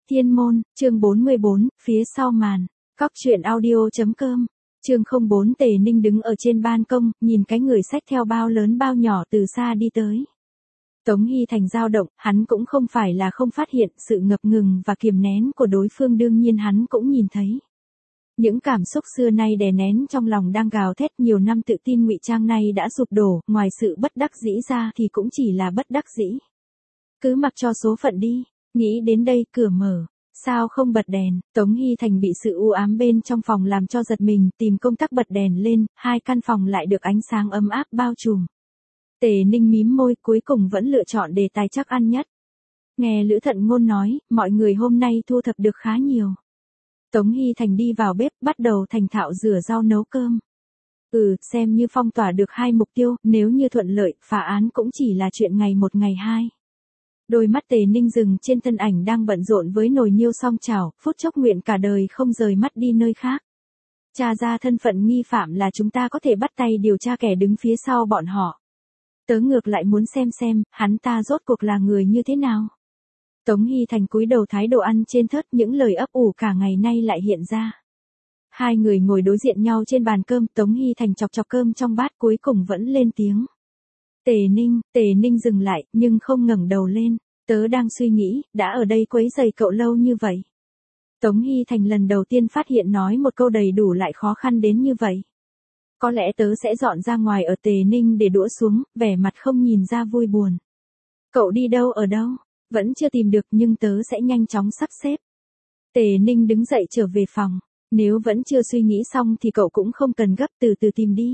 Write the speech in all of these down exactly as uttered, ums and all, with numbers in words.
Thiên môn, chương bốn mươi bốn, phía sau màn. Cóc truyện audio.com. Chương không bốn. Tề Ninh đứng ở trên ban công, nhìn cái người xách theo bao lớn bao nhỏ từ xa đi tới. Tống Hy Thành dao động, hắn cũng không phải là không phát hiện sự ngập ngừng và kiềm nén của đối phương, đương nhiên hắn cũng nhìn thấy. Những cảm xúc xưa nay đè nén trong lòng đang gào thét, nhiều năm tự tin ngụy trang này đã sụp đổ, ngoài sự bất đắc dĩ ra thì cũng chỉ là bất đắc dĩ. Cứ mặc cho số phận đi, nghĩ đến đây cửa mở. Sao không bật đèn? Tống Hy Thành bị sự u ám bên trong phòng làm cho giật mình, tìm công tắc bật đèn lên, hai căn phòng lại được ánh sáng ấm áp bao trùm. Tề Ninh mím môi, cuối cùng vẫn lựa chọn đề tài chắc ăn nhất. Nghe Lữ Thận Ngôn nói, mọi người hôm nay thu thập được khá nhiều. Tống Hy Thành đi vào bếp, bắt đầu thành thạo rửa rau nấu cơm. Ừ, xem như phong tỏa được hai mục tiêu, nếu như thuận lợi, phá án cũng chỉ là chuyện ngày một ngày hai. Đôi mắt Tề Ninh dừng trên thân ảnh đang bận rộn với nồi niêu song chảo, phút chốc nguyện cả đời không rời mắt đi nơi khác. Tra ra thân phận nghi phạm là chúng ta có thể bắt tay điều tra kẻ đứng phía sau bọn họ. Tớ ngược lại muốn xem xem, hắn ta rốt cuộc là người như thế nào. Tống Hy Thành cúi đầu thái đồ ăn trên thớt, những lời ấp ủ cả ngày nay lại hiện ra. Hai người ngồi đối diện nhau trên bàn cơm, Tống Hy Thành chọc chọc cơm trong bát cuối cùng vẫn lên tiếng. Tề Ninh, Tề Ninh dừng lại, nhưng không ngẩng đầu lên. Tớ đang suy nghĩ, đã ở đây quấy rầy cậu lâu như vậy. Tống Hy Thành lần đầu tiên phát hiện nói một câu đầy đủ lại khó khăn đến như vậy. Có lẽ tớ sẽ dọn ra ngoài ở. Tề Ninh để đũa xuống, vẻ mặt không nhìn ra vui buồn. Cậu đi đâu ở đâu? Vẫn chưa tìm được nhưng tớ sẽ nhanh chóng sắp xếp. Tề Ninh đứng dậy trở về phòng. Nếu vẫn chưa suy nghĩ xong thì cậu cũng không cần gấp, từ từ tìm đi.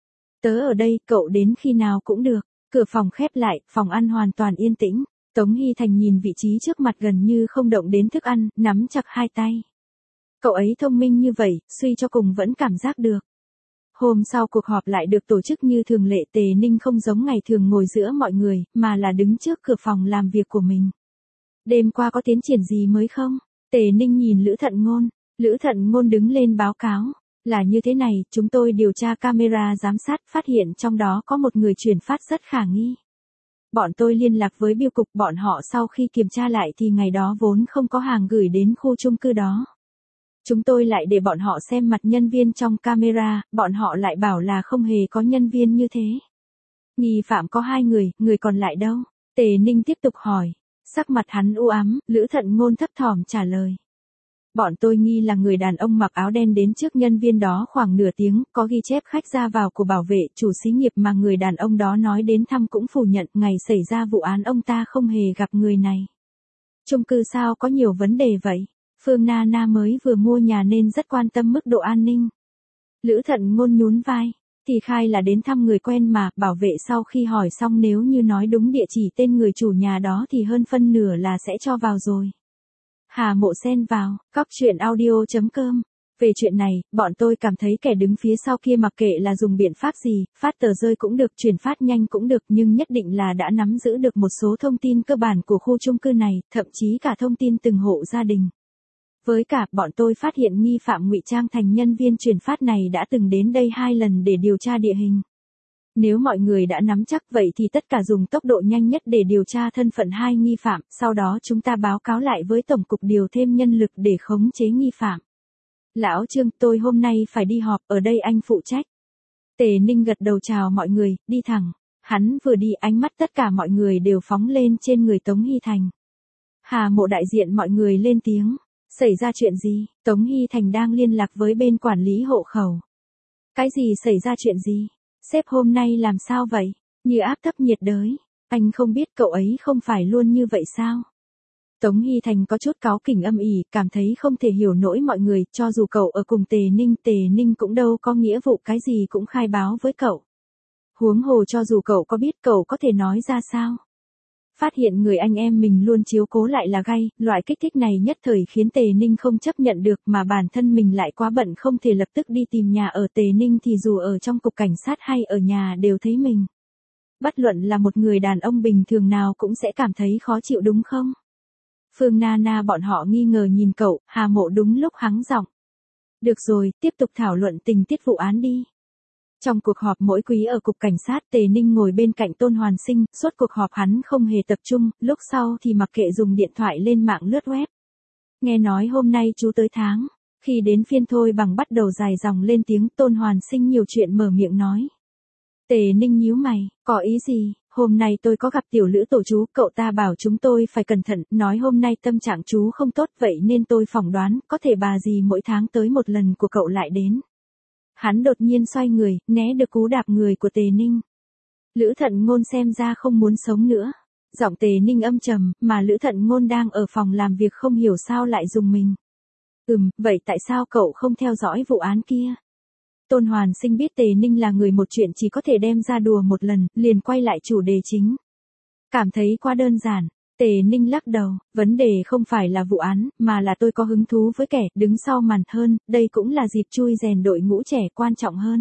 Tớ ở đây, cậu đến khi nào cũng được. Cửa phòng khép lại, phòng ăn hoàn toàn yên tĩnh. Tống Hy Thành nhìn vị trí trước mặt gần như không động đến thức ăn, nắm chặt hai tay. Cậu ấy thông minh như vậy, suy cho cùng vẫn cảm giác được. Hôm sau cuộc họp lại được tổ chức như thường lệ. Tề Ninh không giống ngày thường ngồi giữa mọi người, mà là đứng trước cửa phòng làm việc của mình. Đêm qua có tiến triển gì mới không? Tề Ninh nhìn Lữ Thận Ngôn. Lữ Thận Ngôn đứng lên báo cáo. Là như thế này, chúng tôi điều tra camera giám sát, phát hiện trong đó có một người chuyển phát rất khả nghi. Bọn tôi liên lạc với bưu cục, bọn họ sau khi kiểm tra lại thì ngày đó vốn không có hàng gửi đến khu chung cư đó. Chúng tôi lại để bọn họ xem mặt nhân viên trong camera, bọn họ lại bảo là không hề có nhân viên như thế. Nghi phạm có hai người, người còn lại đâu? Tề Ninh tiếp tục hỏi. Sắc mặt hắn u ám, Lữ Thận Ngôn thấp thỏm trả lời. Bọn tôi nghi là người đàn ông mặc áo đen đến trước nhân viên đó khoảng nửa tiếng, có ghi chép khách ra vào của bảo vệ, chủ xí nghiệp mà người đàn ông đó nói đến thăm cũng phủ nhận ngày xảy ra vụ án ông ta không hề gặp người này. Chung cư sao có nhiều vấn đề vậy? Phương Na Na mới vừa mua nhà nên rất quan tâm mức độ an ninh. Lữ Thận Ngôn nhún vai. Thì khai là đến thăm người quen mà, bảo vệ sau khi hỏi xong nếu như nói đúng địa chỉ tên người chủ nhà đó thì hơn phân nửa là sẽ cho vào rồi. Hà Mộ xen vào, cóc truyện audio.com. Về chuyện này, bọn tôi cảm thấy kẻ đứng phía sau kia mặc kệ là dùng biện pháp gì, phát tờ rơi cũng được, chuyển phát nhanh cũng được, nhưng nhất định là đã nắm giữ được một số thông tin cơ bản của khu chung cư này, thậm chí cả thông tin từng hộ gia đình. Với cả, bọn tôi phát hiện nghi phạm ngụy trang thành nhân viên chuyển phát này đã từng đến đây hai lần để điều tra địa hình. Nếu mọi người đã nắm chắc vậy thì tất cả dùng tốc độ nhanh nhất để điều tra thân phận hai nghi phạm, sau đó chúng ta báo cáo lại với Tổng cục điều thêm nhân lực để khống chế nghi phạm. Lão Trương, tôi hôm nay phải đi họp, ở đây anh phụ trách. Tề Ninh gật đầu chào mọi người, đi thẳng. Hắn vừa đi, ánh mắt tất cả mọi người đều phóng lên trên người Tống Hy Thành. Hà Mộ đại diện mọi người lên tiếng. Xảy ra chuyện gì? Tống Hy Thành đang liên lạc với bên quản lý hộ khẩu. Cái gì xảy ra chuyện gì? Sếp hôm nay làm sao vậy? Như áp thấp nhiệt đới. Anh không biết cậu ấy không phải luôn như vậy sao? Tống Hy Thành có chút cáu kỉnh âm ỉ, cảm thấy không thể hiểu nổi mọi người, cho dù cậu ở cùng Tề Ninh, Tề Ninh cũng đâu có nghĩa vụ cái gì cũng khai báo với cậu. Huống hồ cho dù cậu có biết cậu có thể nói ra sao? Phát hiện người anh em mình luôn chiếu cố lại là gay, loại kích thích này nhất thời khiến Tề Ninh không chấp nhận được, mà bản thân mình lại quá bận không thể lập tức đi tìm nhà ở. Tề Ninh thì dù ở trong cục cảnh sát hay ở nhà đều thấy mình. Bất luận là một người đàn ông bình thường nào cũng sẽ cảm thấy khó chịu đúng không? Phương Na Na bọn họ nghi ngờ nhìn cậu, Hà Mộ đúng lúc hắng giọng. Được rồi, tiếp tục thảo luận tình tiết vụ án đi. Trong cuộc họp mỗi quý ở cục cảnh sát, Tề Ninh ngồi bên cạnh Tôn Hoàn Sinh, suốt cuộc họp hắn không hề tập trung, lúc sau thì mặc kệ dùng điện thoại lên mạng lướt web. Nghe nói hôm nay chú tới tháng. Khi đến phiên Thôi Bằng bắt đầu dài dòng lên tiếng, Tôn Hoàn Sinh nhiều chuyện mở miệng nói. Tề Ninh nhíu mày, có ý gì? Hôm nay tôi có gặp tiểu lữ tổ chú, cậu ta bảo chúng tôi phải cẩn thận, nói hôm nay tâm trạng chú không tốt, vậy nên tôi phỏng đoán, có thể bà dì mỗi tháng tới một lần của cậu lại đến. Hắn đột nhiên xoay người, né được cú đạp người của Tề Ninh. Lữ Thận Ngôn xem ra không muốn sống nữa. Giọng Tề Ninh âm trầm, mà Lữ Thận Ngôn đang ở phòng làm việc không hiểu sao lại dùng mình. Ừm, vậy tại sao cậu không theo dõi vụ án kia? Tôn Hoàn Sinh biết Tề Ninh là người một chuyện chỉ có thể đem ra đùa một lần, liền quay lại chủ đề chính. Cảm thấy quá đơn giản. Tề Ninh lắc đầu, vấn đề không phải là vụ án, mà là tôi có hứng thú với kẻ đứng sau màn hơn, đây cũng là dịp chui rèn đội ngũ trẻ quan trọng hơn.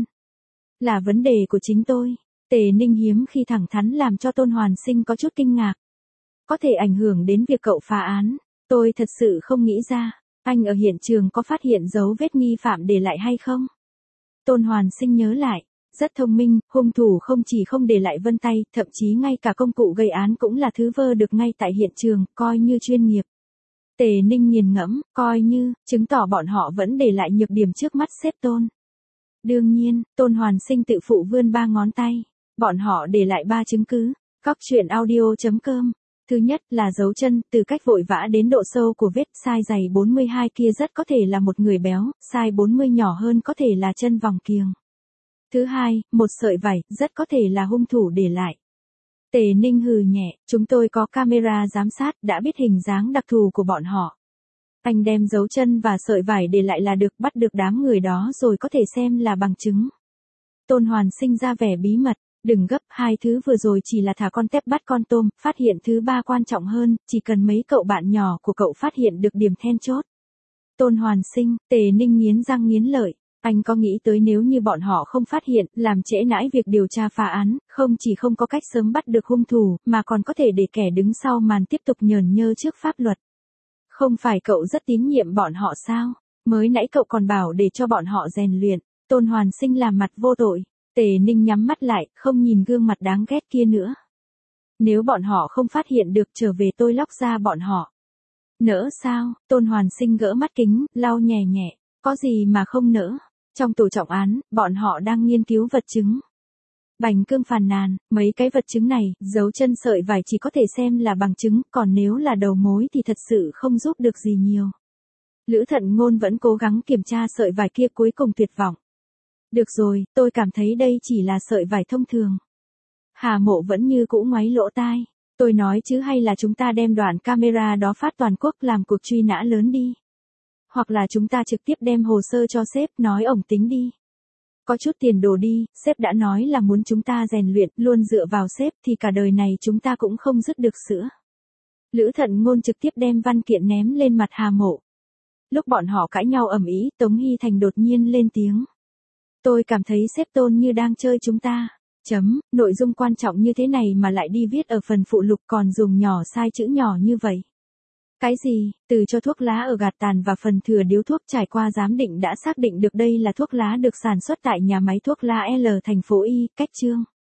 Là vấn đề của chính tôi. Tề Ninh hiếm khi thẳng thắn làm cho Tôn Hoàn Sinh có chút kinh ngạc. Có thể ảnh hưởng đến việc cậu phá án. Tôi thật sự không nghĩ ra, anh ở hiện trường có phát hiện dấu vết nghi phạm để lại hay không? Tôn Hoàn Sinh nhớ lại, rất thông minh, hung thủ không chỉ không để lại vân tay, thậm chí ngay cả công cụ gây án cũng là thứ vơ được ngay tại hiện trường, coi như chuyên nghiệp. Tề Ninh nghiền ngẫm, coi như, chứng tỏ bọn họ vẫn để lại nhược điểm trước mắt xếp Tôn. Đương nhiên, Tôn Hoàn Sinh tự phụ vươn ba ngón tay. Bọn họ để lại ba chứng cứ. Góc truyện audio chấm com. Thứ nhất là dấu chân, từ cách vội vã đến độ sâu của vết, size giày bốn mươi hai kia rất có thể là một người béo, size bốn mươi nhỏ hơn có thể là chân vòng kiềng. Thứ hai, một sợi vải, rất có thể là hung thủ để lại. Tề Ninh hừ nhẹ, chúng tôi có camera giám sát, đã biết hình dáng đặc thù của bọn họ. Anh đem dấu chân và sợi vải để lại là được, bắt được đám người đó rồi có thể xem là bằng chứng. Tôn Hoàn Sinh ra vẻ bí mật. Đừng gấp, hai thứ vừa rồi chỉ là thả con tép bắt con tôm, phát hiện thứ ba quan trọng hơn, chỉ cần mấy cậu bạn nhỏ của cậu phát hiện được điểm then chốt. Tôn Hoàn Sinh, Tề Ninh nghiến răng nghiến lợi, anh có nghĩ tới nếu như bọn họ không phát hiện, làm trễ nãi việc điều tra phá án, không chỉ không có cách sớm bắt được hung thủ, mà còn có thể để kẻ đứng sau màn tiếp tục nhờn nhơ trước pháp luật. Không phải cậu rất tín nhiệm bọn họ sao? Mới nãy cậu còn bảo để cho bọn họ rèn luyện. Tôn Hoàn Sinh làm mặt vô tội. Tề Ninh nhắm mắt lại, không nhìn gương mặt đáng ghét kia nữa. Nếu bọn họ không phát hiện được, trở về tôi lóc ra bọn họ. Nỡ sao? Tôn Hoàn Sinh gỡ mắt kính, lau nhẹ nhẹ. Có gì mà không nỡ? Trong tổ trọng án, bọn họ đang nghiên cứu vật chứng. Bành Cương phàn nàn, mấy cái vật chứng này, dấu chân sợi vải chỉ có thể xem là bằng chứng, còn nếu là đầu mối thì thật sự không giúp được gì nhiều. Lữ Thận Ngôn vẫn cố gắng kiểm tra sợi vải kia, cuối cùng tuyệt vọng. Được rồi, tôi cảm thấy đây chỉ là sợi vải thông thường. Hà Mộ vẫn như cũ ngoáy lỗ tai. Tôi nói chứ, hay là chúng ta đem đoạn camera đó phát toàn quốc làm cuộc truy nã lớn đi. Hoặc là chúng ta trực tiếp đem hồ sơ cho sếp, nói ổng tính đi. Có chút tiền đồ đi, sếp đã nói là muốn chúng ta rèn luyện, luôn dựa vào sếp thì cả đời này chúng ta cũng không dứt được sữa. Lữ Thận Ngôn trực tiếp đem văn kiện ném lên mặt Hà Mộ. Lúc bọn họ cãi nhau ầm ĩ, Tống Hy Thành đột nhiên lên tiếng. Tôi cảm thấy sếp Tôn như đang chơi chúng ta. Chấm, nội dung quan trọng như thế này mà lại đi viết ở phần phụ lục, còn dùng nhỏ sai chữ nhỏ như vậy. Cái gì? Từ cho thuốc lá ở gạt tàn và phần thừa điếu thuốc trải qua giám định đã xác định được đây là thuốc lá được sản xuất tại nhà máy thuốc lá L thành phố Y, cách chương.